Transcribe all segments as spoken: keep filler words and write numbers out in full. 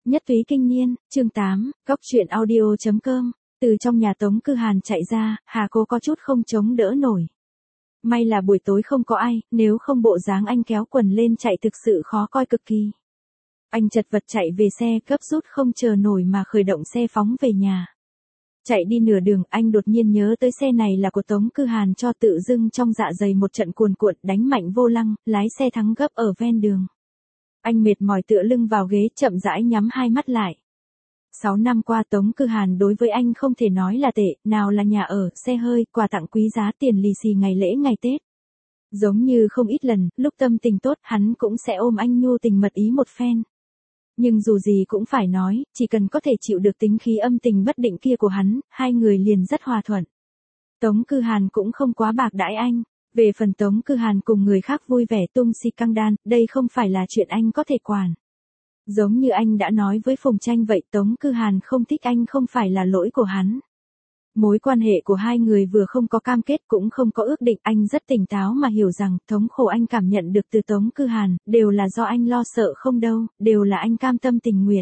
Nhất túy kinh niên, chương tám, góc truyện audio chấm com. Từ trong nhà Tống Cư Hàn chạy ra, Hà Cố có chút không chống đỡ nổi. May là buổi tối không có ai, nếu không bộ dáng anh kéo quần lên chạy thực sự khó coi cực kỳ. Anh chật vật chạy về xe, gấp rút không chờ nổi mà khởi động xe phóng về nhà. Chạy đi nửa đường, anh đột nhiên nhớ tới xe này là của Tống Cư Hàn cho, tự dưng trong dạ dày một trận cuồn cuộn, đánh mạnh vô lăng, lái xe thắng gấp ở ven đường. Anh mệt mỏi tựa lưng vào ghế, chậm rãi nhắm hai mắt lại. Sáu năm qua Tống Cư Hàn đối với anh không thể nói là tệ, nào là nhà ở, xe hơi, quà tặng quý giá, tiền lì xì ngày lễ ngày Tết. Giống như không ít lần, lúc tâm tình tốt, hắn cũng sẽ ôm anh nhu tình mật ý một phen. Nhưng dù gì cũng phải nói, chỉ cần có thể chịu được tính khí âm tình bất định kia của hắn, hai người liền rất hòa thuận. Tống Cư Hàn cũng không quá bạc đãi anh. Về phần Tống Cư Hàn cùng người khác vui vẻ tung si căng đan, đây không phải là chuyện anh có thể quản. Giống như anh đã nói với Phùng Tranh vậy, Tống Cư Hàn không thích anh không phải là lỗi của hắn. Mối quan hệ của hai người vừa không có cam kết cũng không có ước định, anh rất tỉnh táo mà hiểu rằng thống khổ anh cảm nhận được từ Tống Cư Hàn, đều là do anh lo sợ không đâu, đều là anh cam tâm tình nguyện.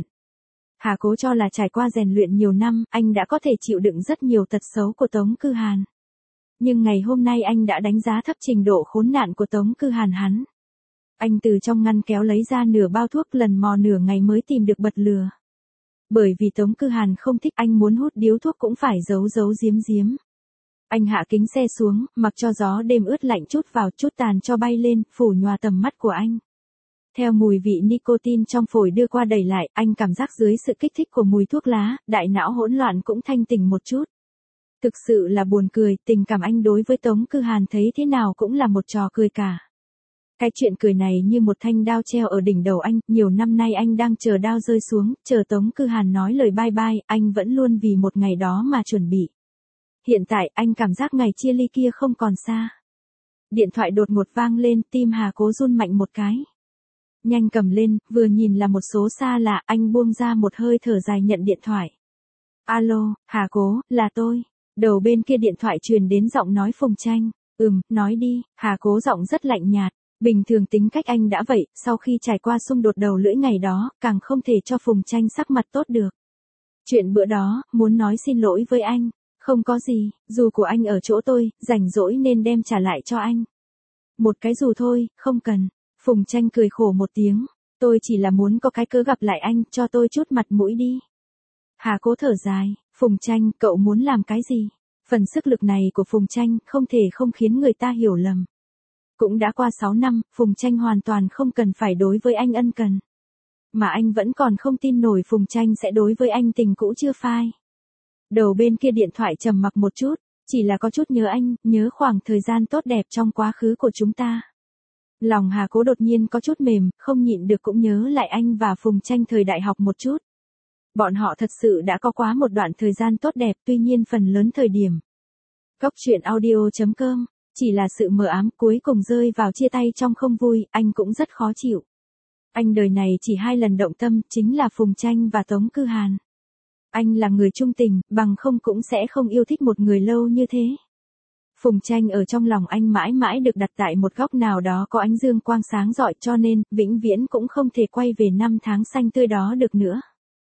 Hà Cố cho là trải qua rèn luyện nhiều năm, anh đã có thể chịu đựng rất nhiều tật xấu của Tống Cư Hàn. Nhưng ngày hôm nay anh đã đánh giá thấp trình độ khốn nạn của Tống Cư Hàn hắn. Anh từ trong ngăn kéo lấy ra nửa bao thuốc, lần mò nửa ngày mới tìm được bật lửa. Bởi vì Tống Cư Hàn không thích, anh muốn hút điếu thuốc cũng phải giấu giấu giếm giếm. Anh hạ kính xe xuống, mặc cho gió đêm ướt lạnh chút vào, chút tàn cho bay lên, phủ nhòa tầm mắt của anh. Theo mùi vị nicotine trong phổi đưa qua đẩy lại, anh cảm giác dưới sự kích thích của mùi thuốc lá, đại não hỗn loạn cũng thanh tỉnh một chút. Thực sự là buồn cười, tình cảm anh đối với Tống Cư Hàn thấy thế nào cũng là một trò cười cả. Cái chuyện cười này như một thanh đao treo ở đỉnh đầu anh, nhiều năm nay anh đang chờ đao rơi xuống, chờ Tống Cư Hàn nói lời bye bye, anh vẫn luôn vì một ngày đó mà chuẩn bị. Hiện tại anh cảm giác ngày chia ly kia không còn xa. Điện thoại đột ngột vang lên, tim Hà Cố run mạnh một cái. Nhanh cầm lên, vừa nhìn là một số xa lạ, anh buông ra một hơi thở dài nhận điện thoại. Alo, Hà Cố, là tôi. Đầu bên kia điện thoại truyền đến giọng nói Phùng Tranh. Ừm, nói đi. Hà Cố giọng rất lạnh nhạt. Bình thường tính cách anh đã vậy, sau khi trải qua xung đột đầu lưỡi ngày đó, càng không thể cho Phùng Tranh sắc mặt tốt được. Chuyện bữa đó, muốn nói xin lỗi với anh. Không có gì, dù của anh ở chỗ tôi, rảnh rỗi nên đem trả lại cho anh. Một cái dù thôi, không cần. Phùng Tranh cười khổ một tiếng. Tôi chỉ là muốn có cái cớ gặp lại anh, cho tôi chút mặt mũi đi. Hà Cố thở dài. Phùng Tranh, cậu muốn làm cái gì? Phần sức lực này của Phùng Tranh không thể không khiến người ta hiểu lầm. Cũng đã qua sáu năm, Phùng Tranh hoàn toàn không cần phải đối với anh ân cần. Mà anh vẫn còn không tin nổi Phùng Tranh sẽ đối với anh tình cũ chưa phai. Đầu bên kia điện thoại trầm mặc một chút, chỉ là có chút nhớ anh, nhớ khoảng thời gian tốt đẹp trong quá khứ của chúng ta. Lòng Hà Cố đột nhiên có chút mềm, không nhịn được cũng nhớ lại anh và Phùng Tranh thời đại học một chút. Bọn họ thật sự đã có quá một đoạn thời gian tốt đẹp, tuy nhiên phần lớn thời điểm. Góc truyện audio chấm com, chỉ là sự mờ ám cuối cùng rơi vào chia tay trong không vui, anh cũng rất khó chịu. Anh đời này chỉ hai lần động tâm, chính là Phùng Tranh và Tống Cư Hàn. Anh là người trung tình, bằng không cũng sẽ không yêu thích một người lâu như thế. Phùng Tranh ở trong lòng anh mãi mãi được đặt tại một góc nào đó có ánh dương quang sáng rọi, cho nên, vĩnh viễn cũng không thể quay về năm tháng xanh tươi đó được nữa.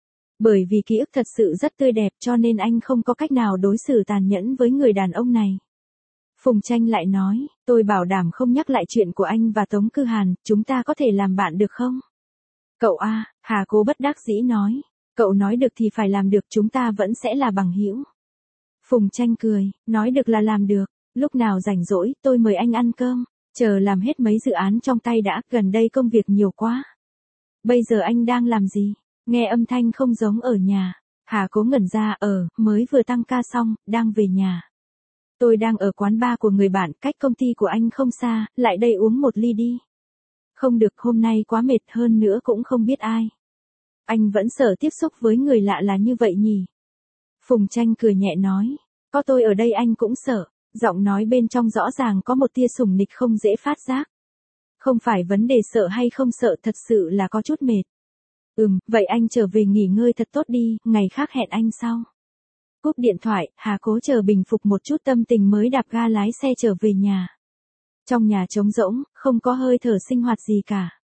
Bởi vì ký ức thật sự rất tươi đẹp cho nên anh không có cách nào đối xử tàn nhẫn với người đàn ông này. Phùng Tranh lại nói, tôi bảo đảm không nhắc lại chuyện của anh và Tống Cư Hàn, chúng ta có thể làm bạn được không? Cậu a, Hà Cố bất đắc dĩ nói, cậu nói được thì phải làm được, chúng ta vẫn sẽ là bằng hữu. Phùng Tranh cười, nói được là làm được, lúc nào rảnh rỗi, tôi mời anh ăn cơm, chờ làm hết mấy dự án trong tay đã, gần đây công việc nhiều quá. Bây giờ anh đang làm gì? Nghe âm thanh không giống ở nhà. Hà Cố ngẩn ra, ở, mới vừa tăng ca xong, đang về nhà. Tôi đang ở quán bar của người bạn, cách công ty của anh không xa, lại đây uống một ly đi. Không được, hôm nay quá mệt, hơn nữa cũng không biết ai. Anh vẫn sợ tiếp xúc với người lạ là như vậy nhỉ? Phùng Tranh cười nhẹ nói, có tôi ở đây anh cũng sợ. Giọng nói bên trong rõ ràng có một tia sủng nịch không dễ phát giác. Không phải vấn đề sợ hay không sợ, thật sự là có chút mệt. Ừm, vậy anh trở về nghỉ ngơi thật tốt đi, ngày khác hẹn anh sau. Cúp điện thoại, Hà Cố chờ bình phục một chút tâm tình mới đạp ga lái xe trở về nhà. Trong nhà trống rỗng, không có hơi thở sinh hoạt gì cả.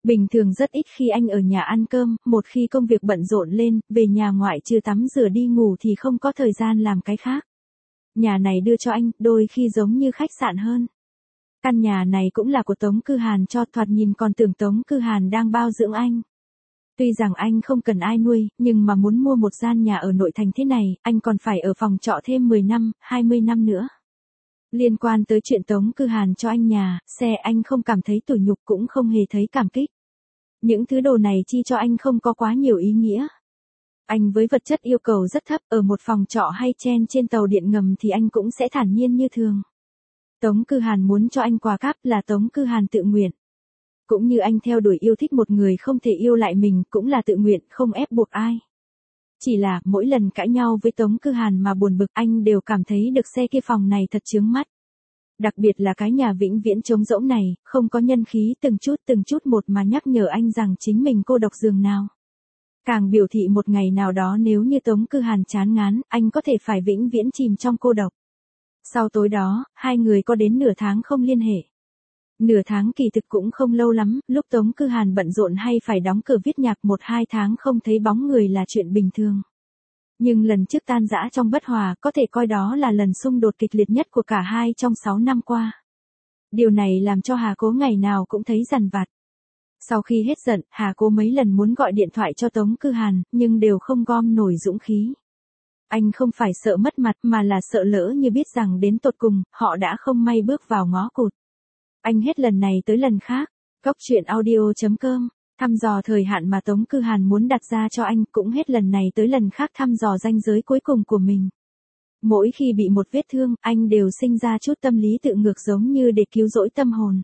Bình thường rất ít khi anh ở nhà ăn cơm, một khi công việc bận rộn lên, về nhà ngoại trừ tắm rửa đi ngủ thì không có thời gian làm cái khác. Nhà này đưa cho anh, đôi khi giống như khách sạn hơn. Căn nhà này cũng là của Tống Cư Hàn cho, thoạt nhìn còn tưởng Tống Cư Hàn đang bao dưỡng anh. Tuy rằng anh không cần ai nuôi, nhưng mà muốn mua một gian nhà ở nội thành thế này, anh còn phải ở phòng trọ thêm mười năm, hai mươi năm nữa. Liên quan tới chuyện Tống Cư Hàn cho anh nhà, xe anh không cảm thấy tủi nhục cũng không hề thấy cảm kích. Những thứ đồ này chi cho anh không có quá nhiều ý nghĩa. Anh với vật chất yêu cầu rất thấp, ở một phòng trọ hay chen trên tàu điện ngầm thì anh cũng sẽ thản nhiên như thường. Tống Cư Hàn muốn cho anh quà cáp là Tống Cư Hàn tự nguyện. Cũng như anh theo đuổi yêu thích một người không thể yêu lại mình cũng là tự nguyện, không ép buộc ai. Chỉ là mỗi lần cãi nhau với Tống Cư Hàn mà buồn bực anh đều cảm thấy được xe kia phòng này thật chướng mắt. Đặc biệt là cái nhà vĩnh viễn trống rỗng này, không có nhân khí từng chút từng chút một mà nhắc nhở anh rằng chính mình cô độc giường nào. Càng biểu thị một ngày nào đó nếu như Tống Cư Hàn chán ngán, anh có thể phải vĩnh viễn chìm trong cô độc. Sau tối đó, hai người có đến nửa tháng không liên hệ. Nửa tháng kỳ thực cũng không lâu lắm, lúc Tống Cư Hàn bận rộn hay phải đóng cửa viết nhạc một hai tháng không thấy bóng người là chuyện bình thường. Nhưng lần trước tan rã trong bất hòa có thể coi đó là lần xung đột kịch liệt nhất của cả hai trong sáu năm qua. Điều này làm cho Hà Cố ngày nào cũng thấy dằn vặt. Sau khi hết giận, Hà Cố mấy lần muốn gọi điện thoại cho Tống Cư Hàn, nhưng đều không gom nổi dũng khí. Anh không phải sợ mất mặt mà là sợ lỡ như biết rằng đến tột cùng, họ đã không may bước vào ngõ cụt. Anh hết lần này tới lần khác. Góc truyện audio chấm com thăm dò thời hạn mà Tống Cư Hàn muốn đặt ra cho anh, cũng hết lần này tới lần khác thăm dò ranh giới cuối cùng của mình. Mỗi khi bị một vết thương, anh đều sinh ra chút tâm lý tự ngược giống như để cứu rỗi tâm hồn.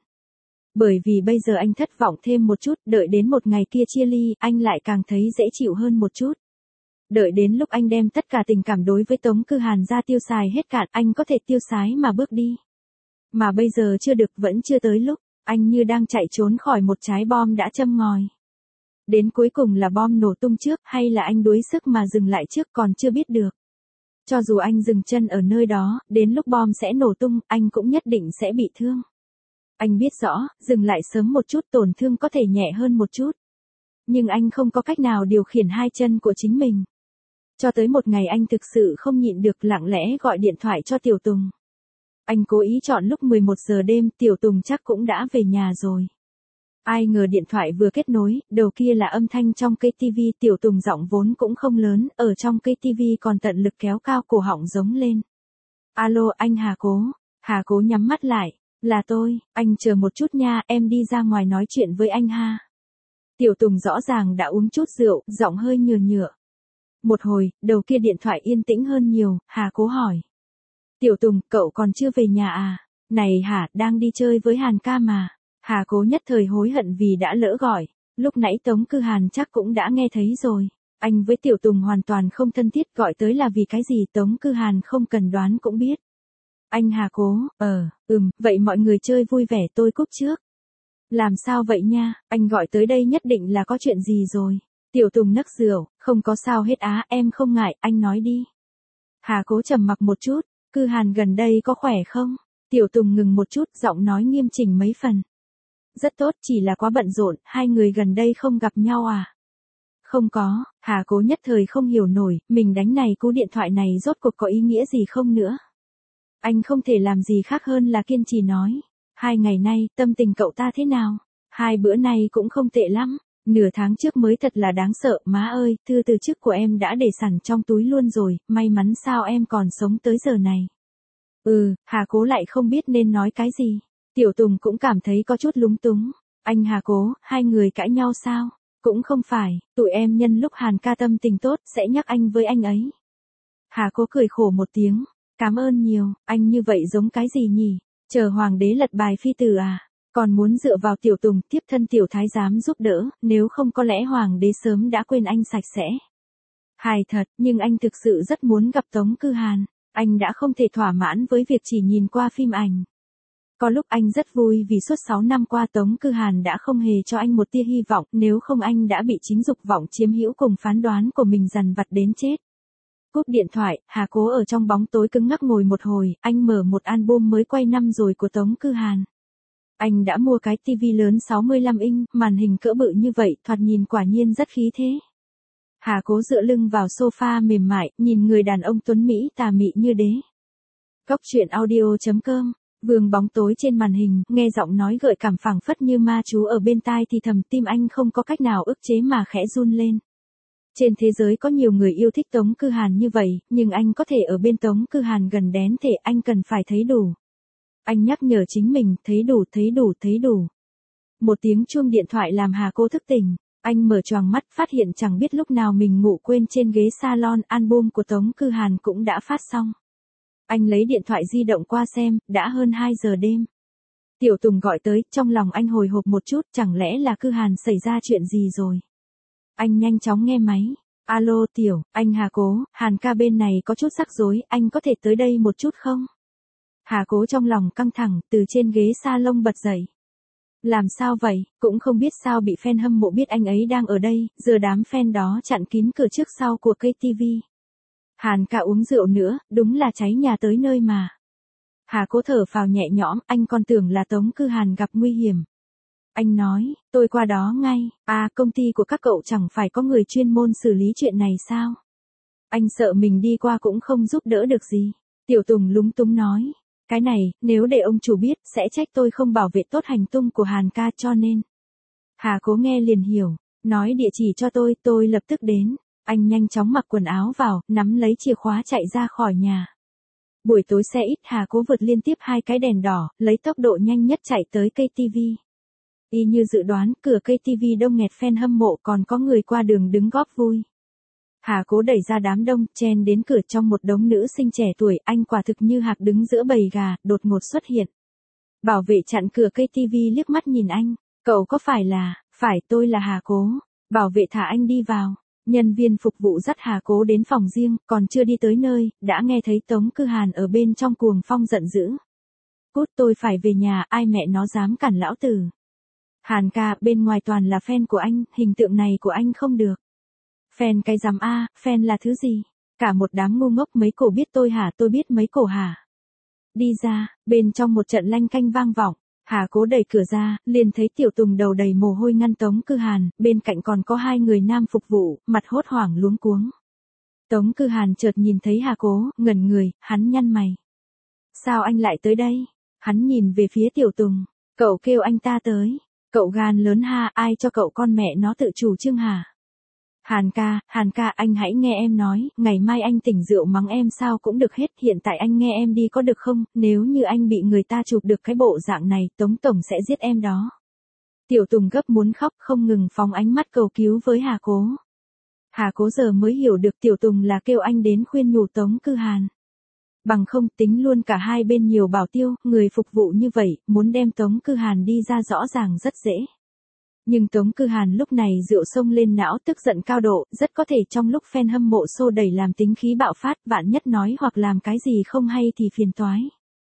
Bởi vì bây giờ anh thất vọng thêm một chút, đợi đến một ngày kia chia ly, anh lại càng thấy dễ chịu hơn một chút. Đợi đến lúc anh đem tất cả tình cảm đối với Tống Cư Hàn ra tiêu xài hết cạn, anh có thể tiêu sái mà bước đi. Mà bây giờ chưa được, vẫn chưa tới lúc, anh như đang chạy trốn khỏi một trái bom đã châm ngòi. Đến cuối cùng là bom nổ tung trước, hay là anh đuối sức mà dừng lại trước còn chưa biết được. Cho dù anh dừng chân ở nơi đó, đến lúc bom sẽ nổ tung, anh cũng nhất định sẽ bị thương. Anh biết rõ, dừng lại sớm một chút tổn thương có thể nhẹ hơn một chút. Nhưng anh không có cách nào điều khiển hai chân của chính mình. Cho tới một ngày anh thực sự không nhịn được, lặng lẽ gọi điện thoại cho Tiểu Tùng. Anh cố ý chọn lúc mười một giờ đêm, Tiểu Tùng chắc cũng đã về nhà rồi. Ai ngờ điện thoại vừa kết nối, đầu kia là âm thanh trong cây tivi, Tiểu Tùng giọng vốn cũng không lớn, ở trong cây tivi còn tận lực kéo cao cổ họng giống lên. Alo, anh Hà Cố. Hà Cố nhắm mắt lại. Là tôi, anh chờ một chút nha, em đi ra ngoài nói chuyện với anh ha. Tiểu Tùng rõ ràng đã uống chút rượu, giọng hơi nhừa nhựa. Một hồi, đầu kia điện thoại yên tĩnh hơn nhiều, Hà Cố hỏi. Tiểu Tùng, cậu còn chưa về nhà à? Này hả, đang đi chơi với Hàn ca mà. Hà Cố nhất thời hối hận vì đã lỡ gọi. Lúc nãy Tống Cư Hàn chắc cũng đã nghe thấy rồi. Anh với Tiểu Tùng hoàn toàn không thân thiết, gọi tới là vì cái gì Tống Cư Hàn không cần đoán cũng biết. Anh Hà Cố, ờ, ừm, vậy mọi người chơi vui vẻ, tôi cúp trước. Làm sao vậy nha, anh gọi tới đây nhất định là có chuyện gì rồi. Tiểu Tùng nấc rượu, không có sao hết á, em không ngại, anh nói đi. Hà Cố trầm mặc một chút, Cư Hàn gần đây có khỏe không? Tiểu Tùng ngừng một chút, giọng nói nghiêm chỉnh mấy phần. Rất tốt, chỉ là quá bận rộn, hai người gần đây không gặp nhau à? Không có, Hà Cố nhất thời không hiểu nổi, mình đánh này cú điện thoại này rốt cuộc có ý nghĩa gì không nữa. Anh không thể làm gì khác hơn là kiên trì nói. Hai ngày nay, tâm tình cậu ta thế nào? Hai bữa nay cũng không tệ lắm. Nửa tháng trước mới thật là đáng sợ, má ơi, thư từ chức của em đã để sẵn trong túi luôn rồi, may mắn sao em còn sống tới giờ này. Ừ, Hà Cố lại không biết nên nói cái gì. Tiểu Tùng cũng cảm thấy có chút lúng túng. Anh Hà Cố, hai người cãi nhau sao? Cũng không phải, tụi em nhân lúc Hàn ca tâm tình tốt, sẽ nhắc anh với anh ấy. Hà Cố cười khổ một tiếng. Cảm ơn nhiều, anh như vậy giống cái gì nhỉ? Chờ hoàng đế lật bài phi tử à? Còn muốn dựa vào Tiểu Tùng tiếp thân tiểu thái giám giúp đỡ, nếu không có lẽ hoàng đế sớm đã quên anh sạch sẽ. Hài thật, nhưng anh thực sự rất muốn gặp Tống Cư Hàn. Anh đã không thể thỏa mãn với việc chỉ nhìn qua phim ảnh. Có lúc anh rất vui vì suốt sáu năm qua Tống Cư Hàn đã không hề cho anh một tia hy vọng, nếu không anh đã bị chính dục vọng chiếm hữu cùng phán đoán của mình dằn vặt đến chết. Cúp điện thoại, Hà Cố ở trong bóng tối cứng ngắc ngồi một hồi, anh mở một album mới quay năm rồi của Tống Cư Hàn. Anh đã mua cái tivi lớn sáu mươi lăm inch, màn hình cỡ bự như vậy, thoạt nhìn quả nhiên rất khí thế. Hà Cố dựa lưng vào sofa mềm mại, nhìn người đàn ông tuấn Mỹ tà mị như đế. Cốc truyện audio chấm com, vương bóng tối trên màn hình, nghe giọng nói gợi cảm phảng phất như ma chú ở bên tai thì thầm tim anh không có cách nào ức chế mà khẽ run lên. Trên thế giới có nhiều người yêu thích Tống Cư Hàn như vậy, nhưng anh có thể ở bên Tống Cư Hàn gần đến thể anh cần phải thấy đủ. Anh nhắc nhở chính mình, thấy đủ, thấy đủ, thấy đủ. Một tiếng chuông điện thoại làm Hà Cô thức tỉnh. Anh mở choàng mắt phát hiện chẳng biết lúc nào mình ngủ quên trên ghế salon, album của Tống Cư Hàn cũng đã phát xong. Anh lấy điện thoại di động qua xem, đã hơn hai giờ đêm. Tiểu Tùng gọi tới, trong lòng anh hồi hộp một chút, chẳng lẽ là Cư Hàn xảy ra chuyện gì rồi. Anh nhanh chóng nghe máy. Alo Tiểu, anh Hà Cố, Hàn ca bên này có chút rắc rối, anh có thể tới đây một chút không? Hà Cố trong lòng căng thẳng, từ trên ghế salon bật dậy. Làm sao vậy, cũng không biết sao bị fan hâm mộ biết anh ấy đang ở đây, giờ đám fan đó chặn kín cửa trước sau của cây tivi. Hàn ca uống rượu nữa, đúng là cháy nhà tới nơi mà. Hà Cố thở phào nhẹ nhõm, anh còn tưởng là Tống Cư Hàn gặp nguy hiểm. Anh nói, tôi qua đó ngay, à công ty của các cậu chẳng phải có người chuyên môn xử lý chuyện này sao? Anh sợ mình đi qua cũng không giúp đỡ được gì. Tiểu Tùng lúng túng nói. Cái này, nếu để ông chủ biết, sẽ trách tôi không bảo vệ tốt hành tung của Hàn ca cho nên. Hà Cố nghe liền hiểu, nói địa chỉ cho tôi, tôi lập tức đến. Anh nhanh chóng mặc quần áo vào, nắm lấy chìa khóa chạy ra khỏi nhà. Buổi tối xe ít, Hà Cố vượt liên tiếp hai cái đèn đỏ, lấy tốc độ nhanh nhất chạy tới cây tivi. Y như dự đoán, cửa cây tivi đông nghẹt fan hâm mộ, còn có người qua đường đứng góp vui. Hà Cố đẩy ra đám đông, chen đến cửa trong một đống nữ sinh trẻ tuổi, anh quả thực như hạc đứng giữa bầy gà, đột ngột xuất hiện. Bảo vệ chặn cửa cây tivi liếc mắt nhìn anh, cậu có phải là, phải tôi là Hà Cố, bảo vệ thả anh đi vào. Nhân viên phục vụ dắt Hà Cố đến phòng riêng, còn chưa đi tới nơi, đã nghe thấy Tống Cư Hàn ở bên trong cuồng phong giận dữ. Cút, tôi phải về nhà, ai mẹ nó dám cản lão tử. Hàn ca, bên ngoài toàn là fan của anh, hình tượng này của anh không được. Fan cái rắm a, fan là thứ gì? Cả một đám ngu ngốc, mấy cổ biết tôi hả, tôi biết mấy cổ hả? Đi ra, bên trong một trận lanh canh vang vọng, Hà Cố đẩy cửa ra, liền thấy Tiểu Tùng đầu đầy mồ hôi ngăn Tống Cư Hàn, bên cạnh còn có hai người nam phục vụ, mặt hốt hoảng luống cuống. Tống Cư Hàn chợt nhìn thấy Hà Cố, ngẩn người, hắn nhăn mày. Sao anh lại tới đây? Hắn nhìn về phía Tiểu Tùng, cậu kêu anh ta tới, cậu gan lớn ha, ai cho cậu con mẹ nó tự chủ trương hả? Hàn ca, Hàn ca anh hãy nghe em nói, ngày mai anh tỉnh rượu mắng em sao cũng được hết, hiện tại anh nghe em đi có được không, nếu như anh bị người ta chụp được cái bộ dạng này, Tống Tổng sẽ giết em đó. Tiểu Tùng gấp muốn khóc, không ngừng phóng ánh mắt cầu cứu với Hà Cố. Hà Cố giờ mới hiểu được Tiểu Tùng là kêu anh đến khuyên nhủ Tống Cư Hàn. Bằng không tính luôn cả hai bên nhiều bảo tiêu, người phục vụ như vậy, muốn đem Tống Cư Hàn đi ra rõ ràng rất dễ. Nhưng Tống Cư Hàn lúc này rượu sông lên não, tức giận cao độ, rất có thể trong lúc fan hâm mộ xô đẩy làm tính khí bạo phát, vạn nhất nói hoặc làm cái gì không hay thì phiền toái.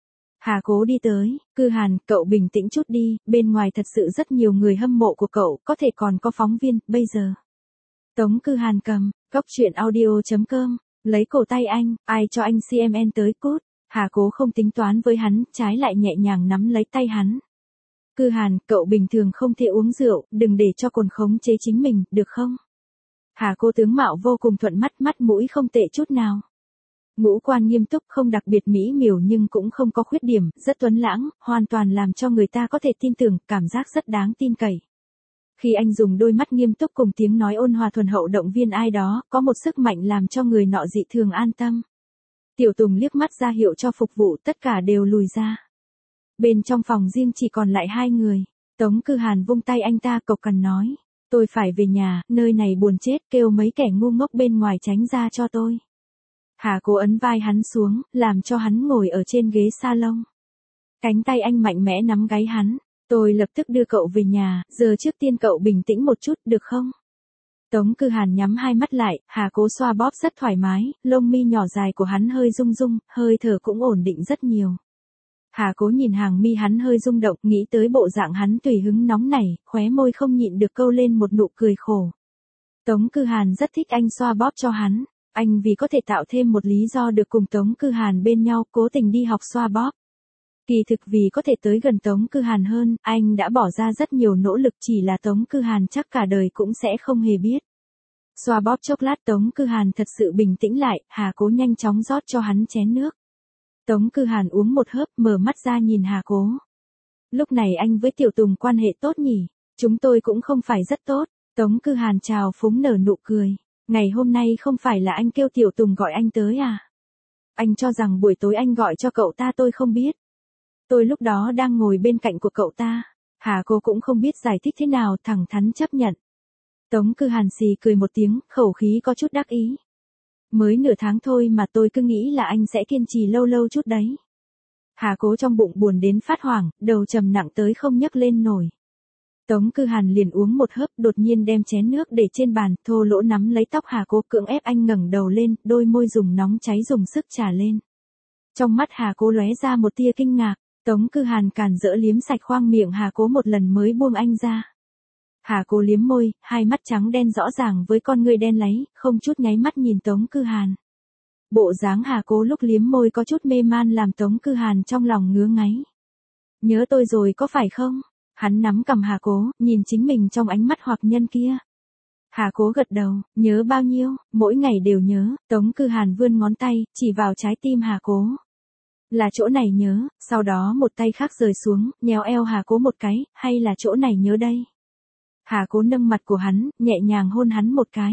Hà Cố đi tới, Cư Hàn, cậu bình tĩnh chút đi, bên ngoài thật sự rất nhiều người hâm mộ của cậu, có thể còn có phóng viên, bây giờ. Tống Cư Hàn cầm, cốc truyện audio chấm com, lấy cổ tay anh, ai cho anh xê em en tới cút. Hà Cố không tính toán với hắn, trái lại nhẹ nhàng nắm lấy tay hắn. Cư Hàn, cậu bình thường không thể uống rượu, đừng để cho cồn khống chế chính mình, được không? Hà Cố tướng mạo vô cùng thuận mắt, mắt mũi không tệ chút nào. Ngũ quan nghiêm túc, không đặc biệt mỹ miều nhưng cũng không có khuyết điểm, rất tuấn lãng, hoàn toàn làm cho người ta có thể tin tưởng, cảm giác rất đáng tin cậy. Khi anh dùng đôi mắt nghiêm túc cùng tiếng nói ôn hòa thuần hậu động viên ai đó, có một sức mạnh làm cho người nọ dị thường an tâm. Tiểu Tùng liếc mắt ra hiệu cho phục vụ, tất cả đều lùi ra. Bên trong phòng riêng chỉ còn lại hai người. Tống Cư Hàn vung tay anh ta cộc cằn nói. Tôi phải về nhà, nơi này buồn chết, kêu mấy kẻ ngu ngốc bên ngoài tránh ra cho tôi. Hà Cố ấn vai hắn xuống, làm cho hắn ngồi ở trên ghế salon. Cánh tay anh mạnh mẽ nắm gáy hắn. Tôi lập tức đưa cậu về nhà, giờ trước tiên cậu bình tĩnh một chút, được không? Tống Cư Hàn nhắm hai mắt lại, Hà Cố xoa bóp rất thoải mái, lông mi nhỏ dài của hắn hơi rung rung, hơi thở cũng ổn định rất nhiều. Hà Cố nhìn hàng mi hắn hơi rung động, nghĩ tới bộ dạng hắn tùy hứng nóng nảy, khóe môi không nhịn được câu lên một nụ cười khổ. Tống Cư Hàn rất thích anh xoa bóp cho hắn, anh vì có thể tạo thêm một lý do được cùng Tống Cư Hàn bên nhau, cố tình đi học xoa bóp. Kỳ thực vì có thể tới gần Tống Cư Hàn hơn, anh đã bỏ ra rất nhiều nỗ lực, chỉ là Tống Cư Hàn chắc cả đời cũng sẽ không hề biết. Xoa bóp chốc lát Tống Cư Hàn thật sự bình tĩnh lại, Hà Cố nhanh chóng rót cho hắn chén nước. Tống Cư Hàn uống một hớp, mở mắt ra nhìn Hà Cố. Lúc này anh với Tiểu Tùng quan hệ tốt nhỉ? Chúng tôi cũng không phải rất tốt. Tống Cư Hàn chào phúng nở nụ cười. Ngày hôm nay không phải là anh kêu Tiểu Tùng gọi anh tới à? Anh cho rằng buổi tối anh gọi cho cậu ta tôi không biết. Tôi lúc đó đang ngồi bên cạnh của cậu ta. Hà Cố cũng không biết giải thích thế nào, thẳng thắn chấp nhận. Tống Cư Hàn xì cười một tiếng, khẩu khí có chút đắc ý. Mới nửa tháng thôi mà tôi cứ nghĩ là anh sẽ kiên trì lâu lâu chút đấy. Hà Cố trong bụng buồn đến phát hoảng, đầu trầm nặng tới không nhấc lên nổi. Tống Cư Hàn liền uống một hớp, đột nhiên đem chén nước để trên bàn, thô lỗ nắm lấy tóc Hà Cố, cưỡng ép anh ngẩng đầu lên, đôi môi dùng nóng cháy dùng sức trà lên. Trong mắt Hà Cố lóe ra một tia kinh ngạc, Tống Cư Hàn càn rỡ liếm sạch khoang miệng Hà Cố một lần mới buông anh ra. Hà Cố liếm môi, hai mắt trắng đen rõ ràng với con ngươi đen láy, không chút nháy mắt nhìn Tống Cư Hàn. Bộ dáng Hà Cố lúc liếm môi có chút mê man làm Tống Cư Hàn trong lòng ngứa ngáy. Nhớ tôi rồi có phải không? Hắn nắm cằm Hà Cố, nhìn chính mình trong ánh mắt hoặc nhân kia. Hà Cố gật đầu, nhớ bao nhiêu, mỗi ngày đều nhớ. Tống Cư Hàn vươn ngón tay, chỉ vào trái tim Hà Cố. Là chỗ này nhớ, sau đó một tay khác rời xuống, nhéo eo Hà Cố một cái, hay là chỗ này nhớ đây? Hà Cố nâng mặt của hắn, nhẹ nhàng hôn hắn một cái.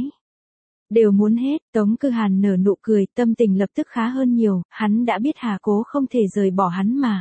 Đều muốn hết, Tống Cư Hàn nở nụ cười, tâm tình lập tức khá hơn nhiều, hắn đã biết Hà Cố không thể rời bỏ hắn mà.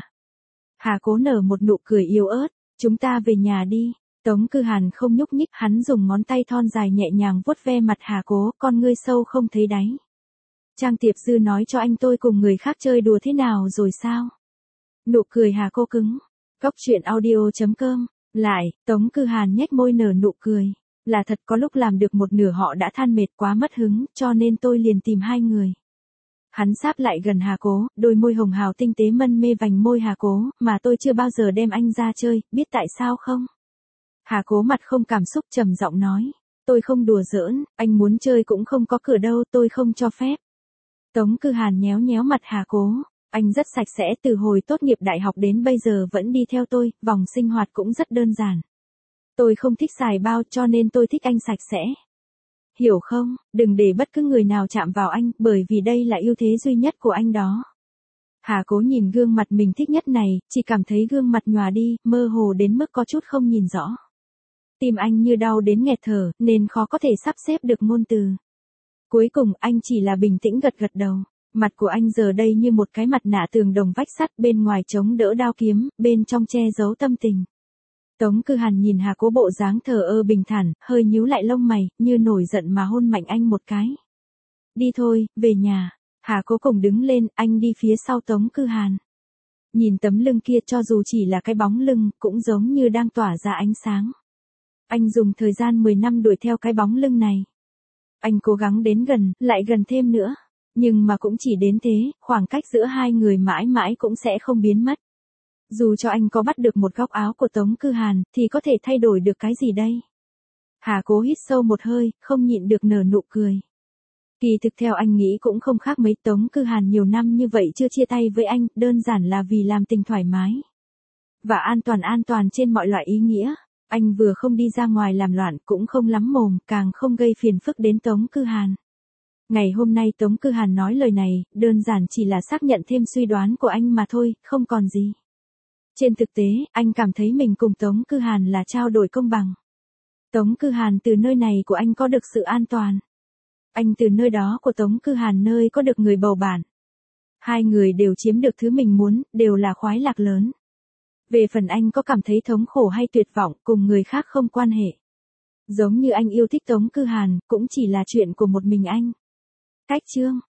Hà Cố nở một nụ cười yếu ớt, chúng ta về nhà đi. Tống Cư Hàn không nhúc nhích, hắn dùng ngón tay thon dài nhẹ nhàng vuốt ve mặt Hà Cố, con ngươi sâu không thấy đáy. Trang Tiệp Dư nói cho anh tôi cùng người khác chơi đùa thế nào rồi sao? Nụ cười Hà Cố cứng. Cóc truyện audio chấm com. Lại, Tống Cư Hàn nhếch môi nở nụ cười. Là thật có lúc làm được một nửa họ đã than mệt quá mất hứng, cho nên tôi liền tìm hai người. Hắn sáp lại gần Hà Cố, đôi môi hồng hào tinh tế mân mê vành môi Hà Cố, mà tôi chưa bao giờ đem anh ra chơi, biết tại sao không? Hà Cố mặt không cảm xúc trầm giọng nói. Tôi không đùa giỡn, anh muốn chơi cũng không có cửa đâu, tôi không cho phép. Tống Cư Hàn nhéo nhéo mặt Hà Cố. Anh rất sạch sẽ, từ hồi tốt nghiệp đại học đến bây giờ vẫn đi theo tôi, vòng sinh hoạt cũng rất đơn giản. Tôi không thích xài bao cho nên tôi thích anh sạch sẽ. Hiểu không, đừng để bất cứ người nào chạm vào anh, bởi vì đây là ưu thế duy nhất của anh đó. Hà Cố nhìn gương mặt mình thích nhất này, chỉ cảm thấy gương mặt nhòa đi, mơ hồ đến mức có chút không nhìn rõ. Tim anh như đau đến nghẹt thở, nên khó có thể sắp xếp được ngôn từ. Cuối cùng anh chỉ là bình tĩnh gật gật đầu. Mặt của anh giờ đây như một cái mặt nạ tường đồng vách sắt, bên ngoài chống đỡ đao kiếm, bên trong che giấu tâm tình. Tống Cư Hàn nhìn Hà Cố bộ dáng thờ ơ bình thản, hơi nhíu lại lông mày, như nổi giận mà hôn mạnh anh một cái. Đi thôi, về nhà. Hà Cố cùng đứng lên, anh đi phía sau Tống Cư Hàn. Nhìn tấm lưng kia cho dù chỉ là cái bóng lưng, cũng giống như đang tỏa ra ánh sáng. Anh dùng thời gian mười năm đuổi theo cái bóng lưng này. Anh cố gắng đến gần, lại gần thêm nữa. Nhưng mà cũng chỉ đến thế, khoảng cách giữa hai người mãi mãi cũng sẽ không biến mất. Dù cho anh có bắt được một góc áo của Tống Cư Hàn, thì có thể thay đổi được cái gì đây? Hà Cố hít sâu một hơi, không nhịn được nở nụ cười. Kỳ thực theo anh nghĩ cũng không khác mấy, Tống Cư Hàn nhiều năm như vậy chưa chia tay với anh, đơn giản là vì làm tình thoải mái. Và an toàn an toàn trên mọi loại ý nghĩa. Anh vừa không đi ra ngoài làm loạn, cũng không lắm mồm, càng không gây phiền phức đến Tống Cư Hàn. Ngày hôm nay Tống Cư Hàn nói lời này, đơn giản chỉ là xác nhận thêm suy đoán của anh mà thôi, không còn gì. Trên thực tế, anh cảm thấy mình cùng Tống Cư Hàn là trao đổi công bằng. Tống Cư Hàn từ nơi này của anh có được sự an toàn. Anh từ nơi đó của Tống Cư Hàn nơi có được người bầu bạn. Hai người đều chiếm được thứ mình muốn, đều là khoái lạc lớn. Về phần anh có cảm thấy thống khổ hay tuyệt vọng, cùng người khác không quan hệ. Giống như anh yêu thích Tống Cư Hàn, cũng chỉ là chuyện của một mình anh. Cách chương